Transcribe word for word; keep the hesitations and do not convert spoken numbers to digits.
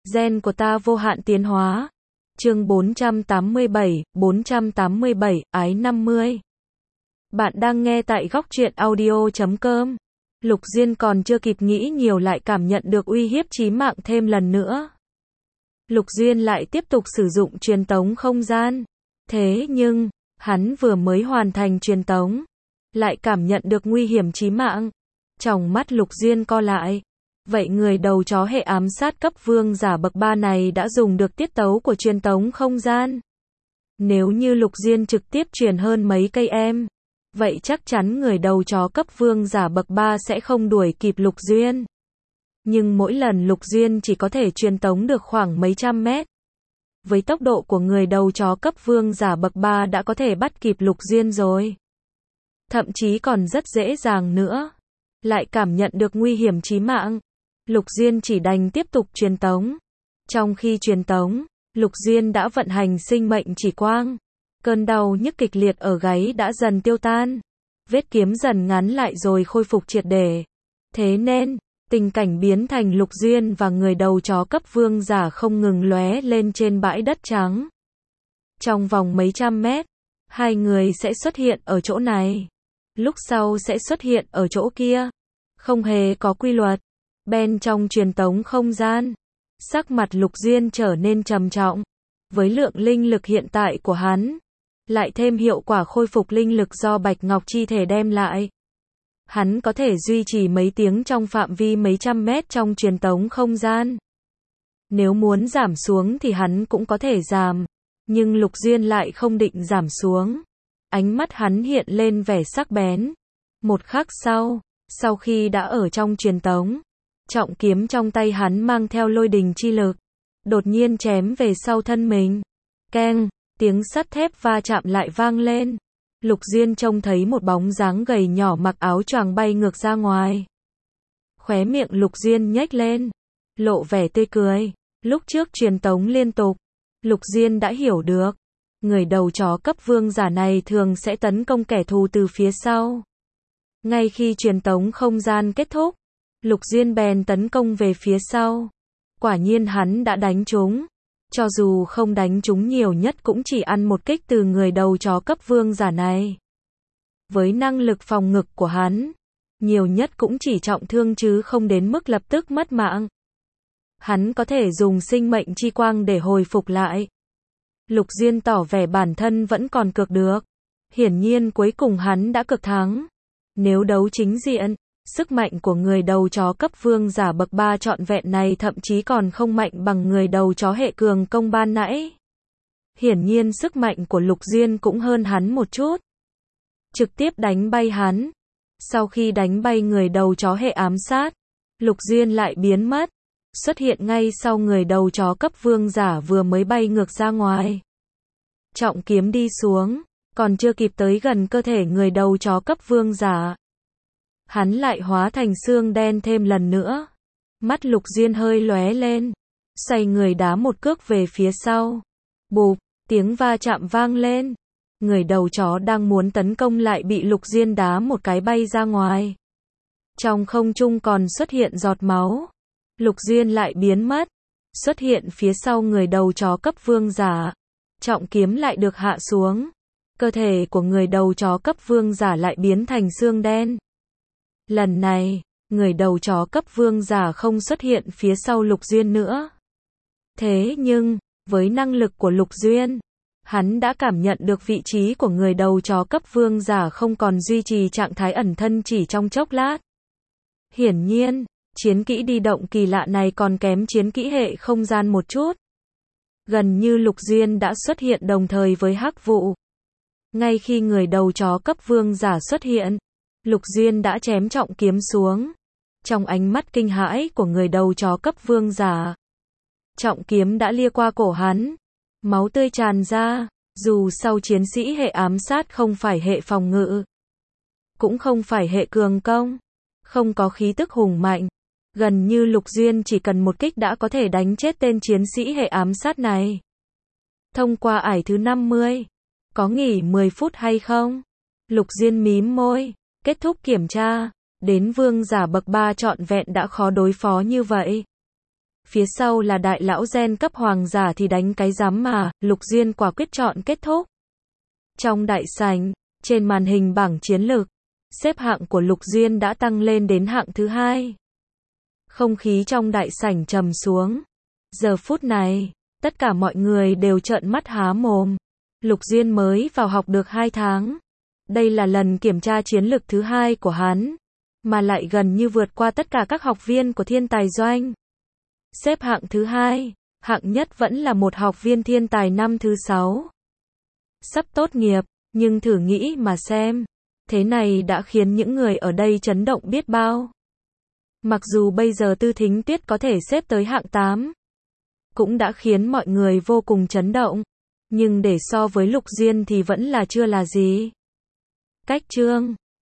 Gen của ta vô hạn tiến hóa. Chương bốn trăm tám mươi bảy, bốn trăm tám mươi bảy, ái năm mươi. Bạn đang nghe tại góc truyện audio chấm com. Lục Diên còn chưa kịp nghĩ nhiều lại cảm nhận được uy hiếp chí mạng thêm lần nữa. Lục Diên lại tiếp tục sử dụng truyền tống không gian. Thế nhưng, hắn vừa mới hoàn thành truyền tống, lại cảm nhận được nguy hiểm chí mạng. Tròng mắt Lục Diên co lại. Vậy người đầu chó hệ ám sát cấp vương giả bậc ba này đã dùng được tiết tấu của truyền tống không gian. Nếu như Lục Diên trực tiếp truyền hơn mấy cây em, vậy chắc chắn người đầu chó cấp vương giả bậc ba sẽ không đuổi kịp Lục Diên. Nhưng mỗi lần Lục Diên chỉ có thể truyền tống được khoảng mấy trăm mét. Với tốc độ của người đầu chó cấp vương giả bậc ba đã có thể bắt kịp Lục Diên rồi. Thậm chí còn rất dễ dàng nữa. Lại cảm nhận được nguy hiểm chí mạng. Lục Diên chỉ đành tiếp tục truyền tống. Trong khi truyền tống, Lục Diên đã vận hành sinh mệnh chỉ quang. Cơn đau nhức kịch liệt ở gáy đã dần tiêu tan. Vết kiếm dần ngắn lại rồi khôi phục triệt để. Thế nên, tình cảnh biến thành Lục Diên và người đầu chó cấp vương giả không ngừng lóe lên trên bãi đất trắng. Trong vòng mấy trăm mét, hai người sẽ xuất hiện ở chỗ này. Lúc sau sẽ xuất hiện ở chỗ kia. Không hề có quy luật. Bên trong truyền tống không gian, sắc mặt Lục Diên trở nên trầm trọng. Với lượng linh lực hiện tại của hắn, lại thêm hiệu quả khôi phục linh lực do Bạch Ngọc Chi thể đem lại, hắn có thể duy trì mấy tiếng trong phạm vi mấy trăm mét trong truyền tống không gian. Nếu muốn giảm xuống thì hắn cũng có thể giảm, nhưng Lục Diên lại không định giảm xuống. Ánh mắt hắn hiện lên vẻ sắc bén. Một khắc sau, sau khi đã ở trong truyền tống, trọng kiếm trong tay hắn mang theo lôi đình chi lực, đột nhiên chém về sau thân mình. Keng, tiếng sắt thép va chạm lại vang lên. Lục Diên trông thấy một bóng dáng gầy nhỏ mặc áo choàng bay ngược ra ngoài. Khóe miệng Lục Diên nhếch lên, lộ vẻ tươi cười. Lúc trước truyền tống liên tục, Lục Diên đã hiểu được, người đầu chó cấp vương giả này thường sẽ tấn công kẻ thù từ phía sau. Ngay khi truyền tống không gian kết thúc, Lục Diên bèn tấn công về phía sau. Quả nhiên hắn đã đánh trúng. Cho dù không đánh trúng nhiều nhất cũng chỉ ăn một kích từ người đầu chó cấp vương giả này. Với năng lực phòng ngực của hắn, nhiều nhất cũng chỉ trọng thương chứ không đến mức lập tức mất mạng. Hắn có thể dùng sinh mệnh chi quang để hồi phục lại. Lục Diên tỏ vẻ bản thân vẫn còn cược được. Hiển nhiên cuối cùng hắn đã cược thắng. Nếu đấu chính diện, sức mạnh của người đầu chó cấp vương giả bậc ba trọn vẹn này thậm chí còn không mạnh bằng người đầu chó hệ cường công ban nãy. Hiển nhiên sức mạnh của Lục Diên cũng hơn hắn một chút. Trực tiếp đánh bay hắn. Sau khi đánh bay người đầu chó hệ ám sát, Lục Diên lại biến mất. Xuất hiện ngay sau người đầu chó cấp vương giả vừa mới bay ngược ra ngoài. Trọng kiếm đi xuống, còn chưa kịp tới gần cơ thể người đầu chó cấp vương giả, hắn lại hóa thành xương đen thêm lần nữa. Mắt Lục Diên hơi lóe lên, xoay người đá một cước về phía sau. Bụp, tiếng va chạm vang lên. Người đầu chó đang muốn tấn công lại bị Lục Diên đá một cái bay ra ngoài. Trong không trung còn xuất hiện giọt máu. Lục Diên lại biến mất, xuất hiện phía sau người đầu chó cấp vương giả. Trọng kiếm lại được hạ xuống. Cơ thể của người đầu chó cấp vương giả lại biến thành xương đen. Lần này, người đầu chó cấp vương giả không xuất hiện phía sau Lục Diên nữa. Thế nhưng, với năng lực của Lục Diên, hắn đã cảm nhận được vị trí của người đầu chó cấp vương giả không còn duy trì trạng thái ẩn thân chỉ trong chốc lát. Hiển nhiên, chiến kỹ đi động kỳ lạ này còn kém chiến kỹ hệ không gian một chút. Gần như Lục Diên đã xuất hiện đồng thời với Hắc Vụ. Ngay khi người đầu chó cấp vương giả xuất hiện, Lục Diên đã chém trọng kiếm xuống. Trong ánh mắt kinh hãi của người đầu chó cấp vương giả, trọng kiếm đã lia qua cổ hắn. Máu tươi tràn ra. Dù sau chiến sĩ hệ ám sát không phải hệ phòng ngự, cũng không phải hệ cường công, không có khí tức hùng mạnh, gần như Lục Diên chỉ cần một kích đã có thể đánh chết tên chiến sĩ hệ ám sát này. Thông qua ải thứ năm mươi, có nghỉ mười phút hay không? Lục Diên mím môi. Kết thúc kiểm tra, đến vương giả bậc ba trọn vẹn đã khó đối phó như vậy. Phía sau là đại lão gen cấp hoàng giả thì đánh cái rắm mà, Lục Duyên quả quyết chọn kết thúc. Trong đại sảnh, trên màn hình bảng chiến lược, xếp hạng của Lục Duyên đã tăng lên đến hạng thứ hai. Không khí trong đại sảnh trầm xuống. Giờ phút này, tất cả mọi người đều trợn mắt há mồm. Lục Duyên mới vào học được hai tháng. Đây là lần kiểm tra chiến lược thứ hai của hắn, mà lại gần như vượt qua tất cả các học viên của thiên tài doanh. Xếp hạng thứ hai, hạng nhất vẫn là một học viên thiên tài năm thứ sáu. Sắp tốt nghiệp, nhưng thử nghĩ mà xem, thế này đã khiến những người ở đây chấn động biết bao. Mặc dù bây giờ Tư Thính Tuyết có thể xếp tới hạng tám, cũng đã khiến mọi người vô cùng chấn động, nhưng để so với Lục Duyên thì vẫn là chưa là gì. Cách chương